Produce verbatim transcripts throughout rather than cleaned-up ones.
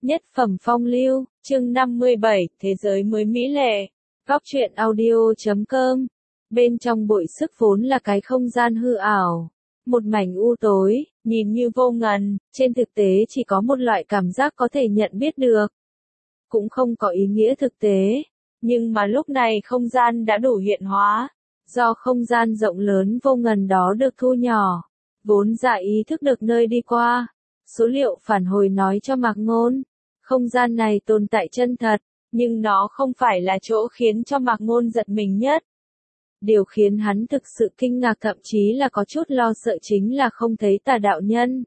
Nhất phẩm phong lưu, chương năm mươi bảy, Thế giới mới mỹ lệ. Góc truyện audio chấm com. Bên trong bội sức vốn là cái không gian hư ảo. Một mảnh u tối, nhìn như vô ngần, trên thực tế chỉ có một loại cảm giác có thể nhận biết được. Cũng không có ý nghĩa thực tế. Nhưng mà lúc này không gian đã đủ hiện hóa. Do không gian rộng lớn vô ngần đó được thu nhỏ. Vốn dạ ý thức được nơi đi qua. Số liệu phản hồi nói cho Mạc Ngôn. Không gian này tồn tại chân thật, nhưng nó không phải là chỗ khiến cho Mạc Ngôn giật mình nhất. Điều khiến hắn thực sự kinh ngạc thậm chí là có chút lo sợ chính là không thấy tà đạo nhân.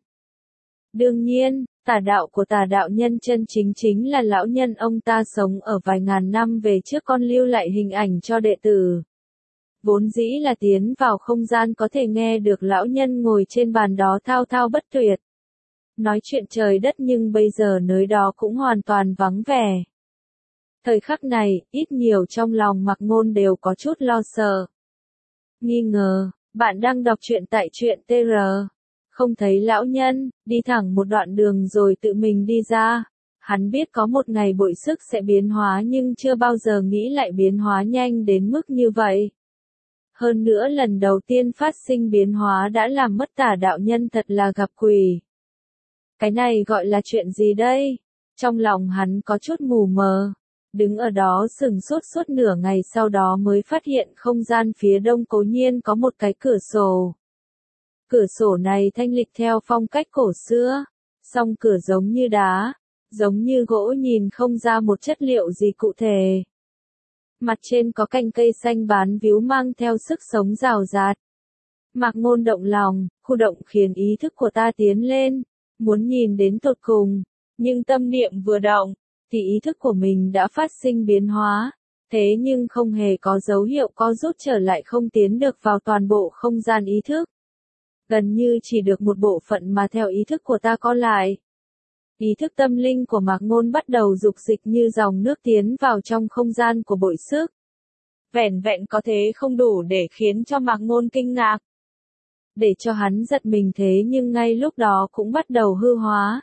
Đương nhiên, tà đạo của tà đạo nhân chân chính chính là lão nhân ông ta sống ở vài ngàn năm về trước còn lưu lại hình ảnh cho đệ tử. Vốn dĩ là tiến vào không gian có thể nghe được lão nhân ngồi trên bàn đó thao thao bất tuyệt. Nói chuyện trời đất nhưng bây giờ nơi đó cũng hoàn toàn vắng vẻ. Thời khắc này, ít nhiều trong lòng Mạc Ngôn đều có chút lo sợ. Nghi ngờ, bạn đang đọc truyện tại truyện tê rờ. Không thấy lão nhân, đi thẳng một đoạn đường rồi tự mình đi ra. Hắn biết có một ngày bội sức sẽ biến hóa nhưng chưa bao giờ nghĩ lại biến hóa nhanh đến mức như vậy. Hơn nữa lần đầu tiên phát sinh biến hóa đã làm mất tà đạo nhân thật là gặp quỷ. Cái này gọi là chuyện gì đây? Trong lòng hắn có chút mù mờ. Đứng ở đó sừng sốt suốt nửa ngày sau đó mới phát hiện không gian phía đông cố nhiên có một cái cửa sổ. Cửa sổ này thanh lịch theo phong cách cổ xưa. Song cửa giống như đá, giống như gỗ nhìn không ra một chất liệu gì cụ thể. Mặt trên có cành cây xanh bán víu mang theo sức sống rào rạt. Mạc Ngôn động lòng, khu động khiến ý thức của ta tiến lên. Muốn nhìn đến tột cùng, nhưng tâm niệm vừa động, thì ý thức của mình đã phát sinh biến hóa, thế nhưng không hề có dấu hiệu co rút trở lại không tiến được vào toàn bộ không gian ý thức. Gần như chỉ được một bộ phận mà theo ý thức của ta co lại. Ý thức tâm linh của Mạc Ngôn bắt đầu dục dịch như dòng nước tiến vào trong không gian của bội sức. Vẻn vẹn có thế không đủ để khiến cho Mạc Ngôn kinh ngạc. Để cho hắn giật mình thế nhưng ngay lúc đó cũng bắt đầu hư hóa.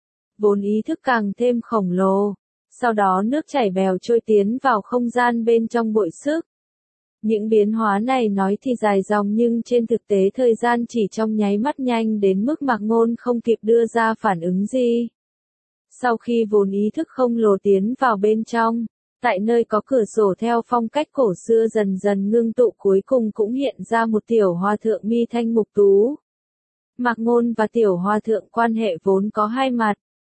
Vốn ý thức càng thêm khổng lồ, sau đó nước chảy bèo trôi tiến vào không gian bên trong bội sức. Những biến hóa này nói thì dài dòng nhưng trên thực tế thời gian chỉ trong nháy mắt nhanh đến mức Mạc Ngôn không kịp đưa ra phản ứng gì. Sau khi vốn ý thức không lồ tiến vào bên trong, tại nơi có cửa sổ theo phong cách cổ xưa dần dần ngưng tụ cuối cùng cũng hiện ra một tiểu hòa thượng mi thanh mục tú. Mạc Ngôn và tiểu hòa thượng quan hệ vốn có hai mặt.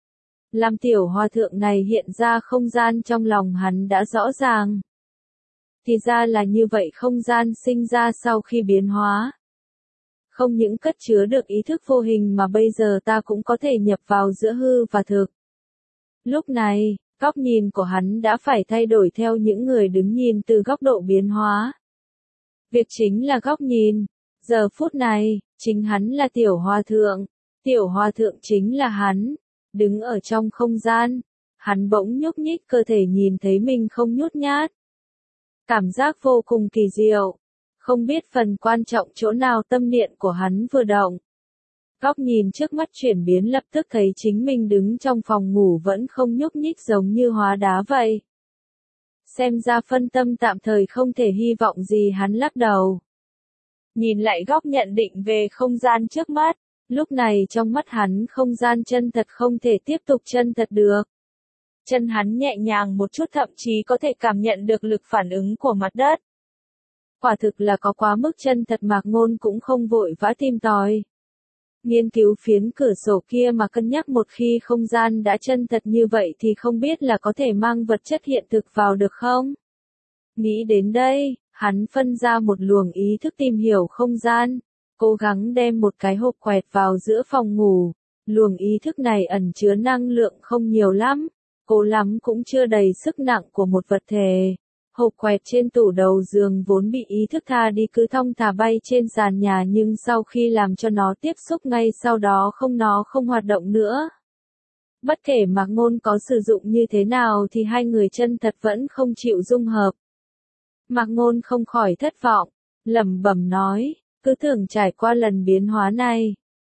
Làm tiểu hòa thượng này hiện ra không gian trong lòng hắn đã rõ ràng. Thì ra là như vậy không gian sinh ra sau khi biến hóa. Không những cất chứa được ý thức vô hình mà bây giờ ta cũng có thể nhập vào giữa hư và thực. Lúc này, góc nhìn của hắn đã phải thay đổi theo những người đứng nhìn từ góc độ biến hóa. Việc chính là góc nhìn. Giờ phút này, chính hắn là tiểu hòa thượng. Tiểu hòa thượng chính là hắn. Đứng ở trong không gian. Hắn bỗng nhúc nhích cơ thể nhìn thấy mình không nhút nhát. Cảm giác vô cùng kỳ diệu. Không biết phần quan trọng chỗ nào tâm niệm của hắn vừa động. Góc nhìn trước mắt chuyển biến lập tức thấy chính mình đứng trong phòng ngủ vẫn không nhúc nhích giống như hóa đá vậy. Xem ra phân tâm tạm thời không thể hy vọng gì hắn lắc đầu. Nhìn lại góc nhận định về không gian trước mắt, lúc này trong mắt hắn không gian chân thật không thể tiếp tục chân thật được. Chân hắn nhẹ nhàng một chút thậm chí có thể cảm nhận được lực phản ứng của mặt đất. Quả thực là có quá mức chân thật Mạc Ngôn cũng không vội vã tìm tòi. Nghiên cứu phiến cửa sổ kia mà cân nhắc một khi không gian đã chân thật như vậy thì không biết là có thể mang vật chất hiện thực vào được không? Nghĩ đến đây, hắn phân ra một luồng ý thức tìm hiểu không gian, cố gắng đem một cái hộp quẹt vào giữa phòng ngủ. Luồng ý thức này ẩn chứa năng lượng không nhiều lắm, cố lắm cũng chưa đầy sức nặng của một vật thể. Hộp quẹt trên tủ đầu giường vốn bị ý thức tha đi cứ thong thả bay trên sàn nhà nhưng sau khi làm cho nó tiếp xúc ngay sau đó không nó không hoạt động nữa. Bất kể Mạc Ngôn có sử dụng như thế nào thì hai người chân thật vẫn không chịu dung hợp. Mạc Ngôn không khỏi thất vọng, lẩm bẩm nói, cứ tưởng trải qua lần biến hóa này,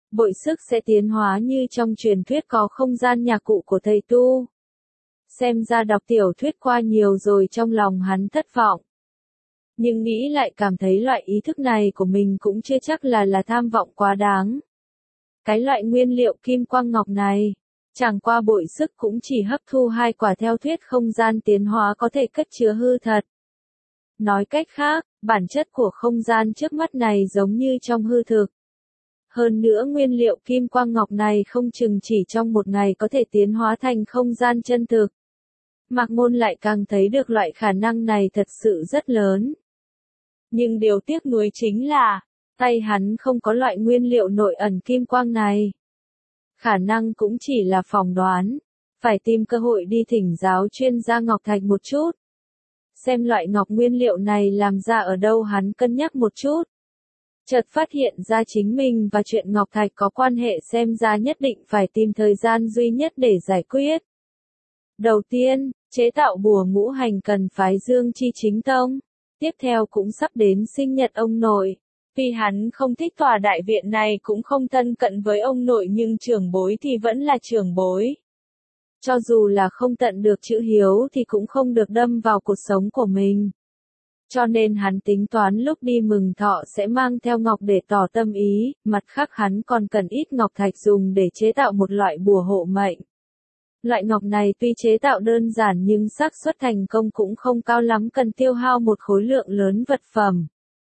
bội sức sẽ tiến hóa như trong truyền thuyết có không gian nhà cụ của thầy tu. Xem ra đọc tiểu thuyết qua nhiều rồi trong lòng hắn thất vọng. Nhưng nghĩ lại cảm thấy loại ý thức này của mình cũng chưa chắc là là tham vọng quá đáng. Cái loại nguyên liệu kim quang ngọc này, chẳng qua bội sức cũng chỉ hấp thu hai quả theo thuyết không gian tiến hóa có thể cất chứa hư thật. Nói cách khác, bản chất của không gian trước mắt này giống như trong hư thực. Hơn nữa nguyên liệu kim quang ngọc này không chừng chỉ trong một ngày có thể tiến hóa thành không gian chân thực. Mạc Ngôn lại càng thấy được loại khả năng này thật sự rất lớn. Nhưng điều tiếc nuối chính là, tay hắn không có loại nguyên liệu nội ẩn kim quang này. Khả năng cũng chỉ là phỏng đoán, phải tìm cơ hội đi thỉnh giáo chuyên gia ngọc thạch một chút. Xem loại ngọc nguyên liệu này làm ra ở đâu hắn cân nhắc một chút. Chợt phát hiện ra chính mình và chuyện ngọc thạch có quan hệ xem ra nhất định phải tìm thời gian duy nhất để giải quyết. Đầu tiên, chế tạo bùa ngũ hành cần phái Dương Chi chính tông. Tiếp theo cũng sắp đến sinh nhật ông nội. Tuy hắn không thích tòa đại viện này cũng không thân cận với ông nội nhưng trưởng bối thì vẫn là trưởng bối. Cho dù là không tận được chữ hiếu thì cũng không được đâm vào cuộc sống của mình. Cho nên hắn tính toán lúc đi mừng thọ sẽ mang theo ngọc để tỏ tâm ý, mặt khác hắn còn cần ít ngọc thạch dùng để chế tạo một loại bùa hộ mệnh. Loại ngọc này tuy chế tạo đơn giản nhưng xác suất thành công cũng không cao lắm, cần tiêu hao một khối lượng lớn vật phẩm.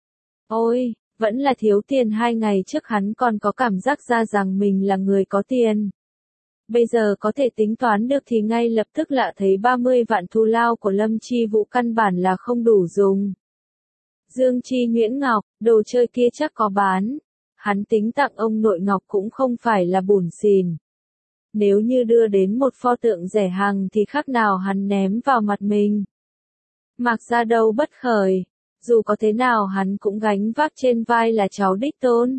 Ôi, vẫn là thiếu tiền. Hai ngày trước hắn còn có cảm giác ra rằng mình là người có tiền. Bây giờ có thể tính toán được thì ngay lập tức lạ thấy ba mươi vạn thù lao của Lâm Chi Vũ căn bản là không đủ dùng. Dương Chi nhuyễn ngọc, đồ chơi kia chắc có bán. Hắn tính tặng ông nội ngọc cũng không phải là bủn xỉn. Nếu như đưa đến một pho tượng rẻ hàng thì khác nào hắn ném vào mặt mình. Mạc Gia đâu bất khởi, dù có thế nào hắn cũng gánh vác trên vai là cháu đích tôn.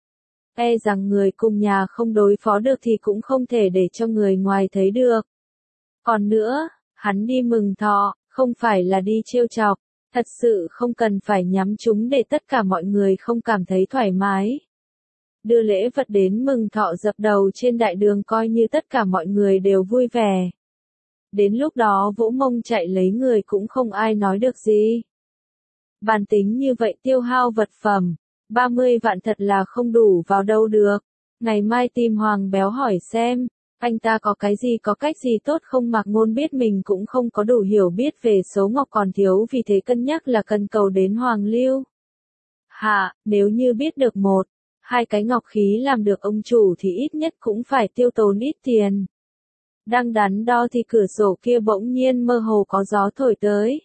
E rằng người cùng nhà không đối phó được thì cũng không thể để cho người ngoài thấy được. Còn nữa, hắn đi mừng thọ, không phải là đi trêu chọc, thật sự không cần phải nhắm chúng để tất cả mọi người không cảm thấy thoải mái. Đưa lễ vật đến mừng thọ dập đầu trên đại đường coi như tất cả mọi người đều vui vẻ. Đến lúc đó vỗ mông chạy lấy người cũng không ai nói được gì. Bàn tính như vậy tiêu hao vật phẩm, ba mươi vạn thật là không đủ vào đâu được. Ngày mai tìm Hoàng Béo hỏi xem, anh ta có cái gì có cách gì tốt không. Mạc Ngôn biết mình cũng không có đủ hiểu biết về số ngọc còn thiếu vì thế cân nhắc là cần cầu đến Hoàng Lưu. Hạ, nếu như biết được một, hai cái ngọc khí làm được ông chủ thì ít nhất cũng phải tiêu tốn ít tiền. Đang đắn đo thì cửa sổ kia bỗng nhiên mơ hồ có gió thổi tới.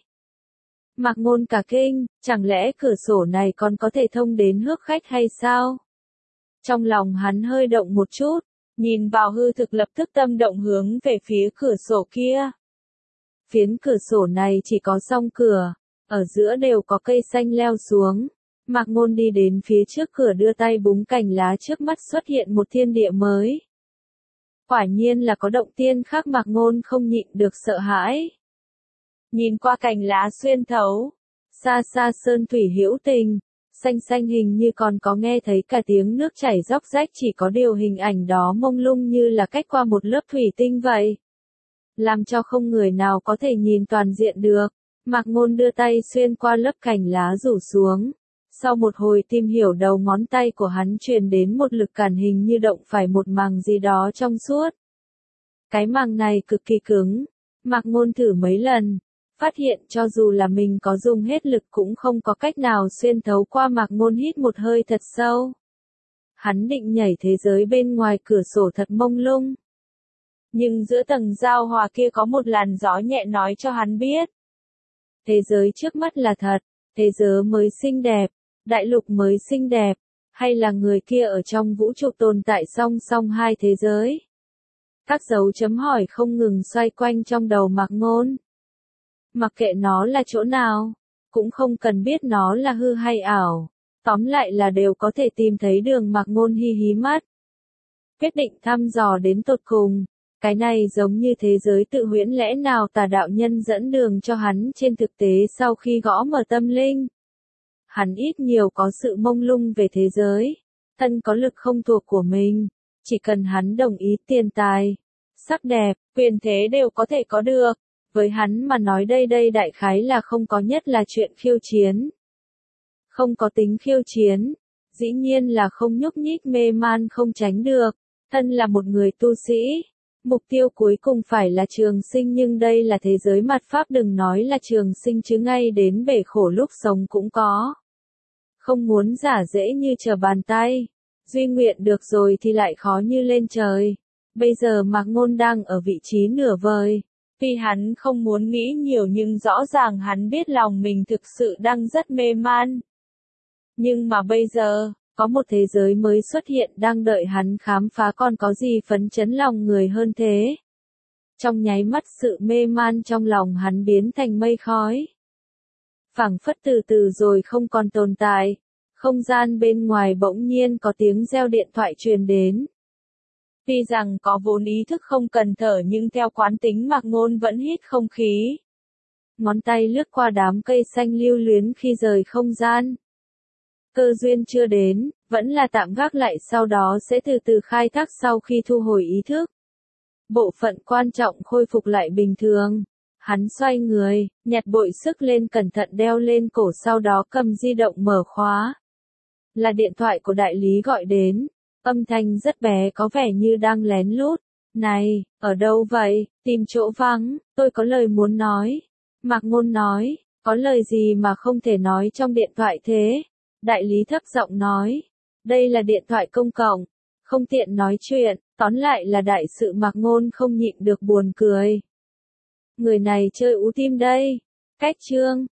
Mạc Ngôn cả kinh, chẳng lẽ cửa sổ này còn có thể thông đến hước khách hay sao? Trong lòng hắn hơi động một chút, nhìn vào hư thực lập tức tâm động hướng về phía cửa sổ kia. Phiến cửa sổ này chỉ có song cửa, ở giữa đều có cây xanh leo xuống. Mạc Ngôn đi đến phía trước cửa đưa tay búng cành lá trước mắt xuất hiện một thiên địa mới. Quả nhiên là có động tiên khác. Mạc Ngôn không nhịn được sợ hãi. Nhìn qua cành lá xuyên thấu, xa xa sơn thủy hữu tình, xanh xanh hình như còn có nghe thấy cả tiếng nước chảy róc rách, chỉ có điều hình ảnh đó mông lung như là cách qua một lớp thủy tinh vậy. Làm cho không người nào có thể nhìn toàn diện được. Mạc Ngôn đưa tay xuyên qua lớp cành lá rủ xuống. Sau một hồi tìm hiểu đầu ngón tay của hắn truyền đến một lực cản hình như động phải một màng gì đó trong suốt. Cái màng này cực kỳ cứng. Mạc Ngôn thử mấy lần, phát hiện cho dù là mình có dùng hết lực cũng không có cách nào xuyên thấu qua. Mạc Ngôn hít một hơi thật sâu. Hắn định nhảy thế giới bên ngoài cửa sổ thật mông lung. Nhưng giữa tầng giao hòa kia có một làn gió nhẹ nói cho hắn biết. Thế giới trước mắt là thật, thế giới mới xinh đẹp, đại lục mới xinh đẹp, hay là người kia ở trong vũ trụ tồn tại song song hai thế giới? Các dấu chấm hỏi không ngừng xoay quanh trong đầu Mạc Ngôn. Mặc kệ nó là chỗ nào, cũng không cần biết nó là hư hay ảo, tóm lại là đều có thể tìm thấy đường. Mạc Ngôn hi hí mắt, quyết định thăm dò đến tột cùng. Cái này giống như thế giới tự huyễn, lẽ nào Tà đạo nhân dẫn đường cho hắn? Trên thực tế sau khi gõ mở tâm linh, hắn ít nhiều có sự mông lung về thế giới. Thân có lực không thuộc của mình, chỉ cần hắn đồng ý tiền tài, sắc đẹp, quyền thế đều có thể có được. Với hắn mà nói đây đây đại khái là không có, nhất là chuyện khiêu chiến. Không có tính khiêu chiến, dĩ nhiên là không nhúc nhích mê man không tránh được. Thân là một người tu sĩ, mục tiêu cuối cùng phải là trường sinh, nhưng đây là thế giới mạt Pháp, đừng nói là trường sinh chứ ngay đến bể khổ lúc sống cũng có. Không muốn giả dễ như trở bàn tay, duy nguyện được rồi thì lại khó như lên trời. Bây giờ Mạc Ngôn đang ở vị trí nửa vời. Tuy hắn không muốn nghĩ nhiều nhưng rõ ràng hắn biết lòng mình thực sự đang rất mê man. Nhưng mà bây giờ, có một thế giới mới xuất hiện đang đợi hắn khám phá, còn có gì phấn chấn lòng người hơn thế. Trong nháy mắt sự mê man trong lòng hắn biến thành mây khói. Phảng phất từ từ rồi không còn tồn tại, không gian bên ngoài bỗng nhiên có tiếng reo điện thoại truyền đến. Tuy rằng có vốn ý thức không cần thở nhưng theo quán tính Mạc Ngôn vẫn hít không khí. Ngón tay lướt qua đám cây xanh lưu luyến khi rời không gian. Cơ duyên chưa đến, vẫn là tạm gác lại, sau đó sẽ từ từ khai thác sau khi thu hồi ý thức. Bộ phận quan trọng khôi phục lại bình thường. Hắn xoay người, nhặt bội sức lên cẩn thận đeo lên cổ, sau đó cầm di động mở khóa. Là điện thoại của đại lý gọi đến. Âm thanh rất bé, có vẻ như đang lén lút. Này, ở đâu vậy? Tìm chỗ vắng, tôi có lời muốn nói. Mạc Ngôn nói, có lời gì mà không thể nói trong điện thoại thế? Đại lý thấp giọng nói, đây là điện thoại công cộng, không tiện nói chuyện, tóm lại là đại sự. Mạc Ngôn không nhịn được buồn cười. Người này chơi ú tim đây. Cách chương